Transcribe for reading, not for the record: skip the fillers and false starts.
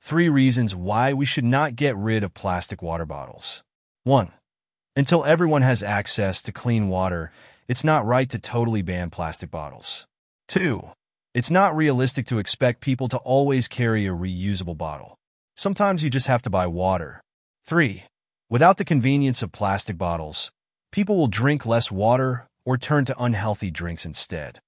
3 reasons why we should not get rid of plastic water bottles. 1. Until everyone has access to clean water, it's not right to totally ban plastic bottles. 2. It's not realistic to expect people to always carry a reusable bottle. Sometimes you just have to buy water. 3. Without the convenience of plastic bottles, people will drink less water or turn to unhealthy drinks instead.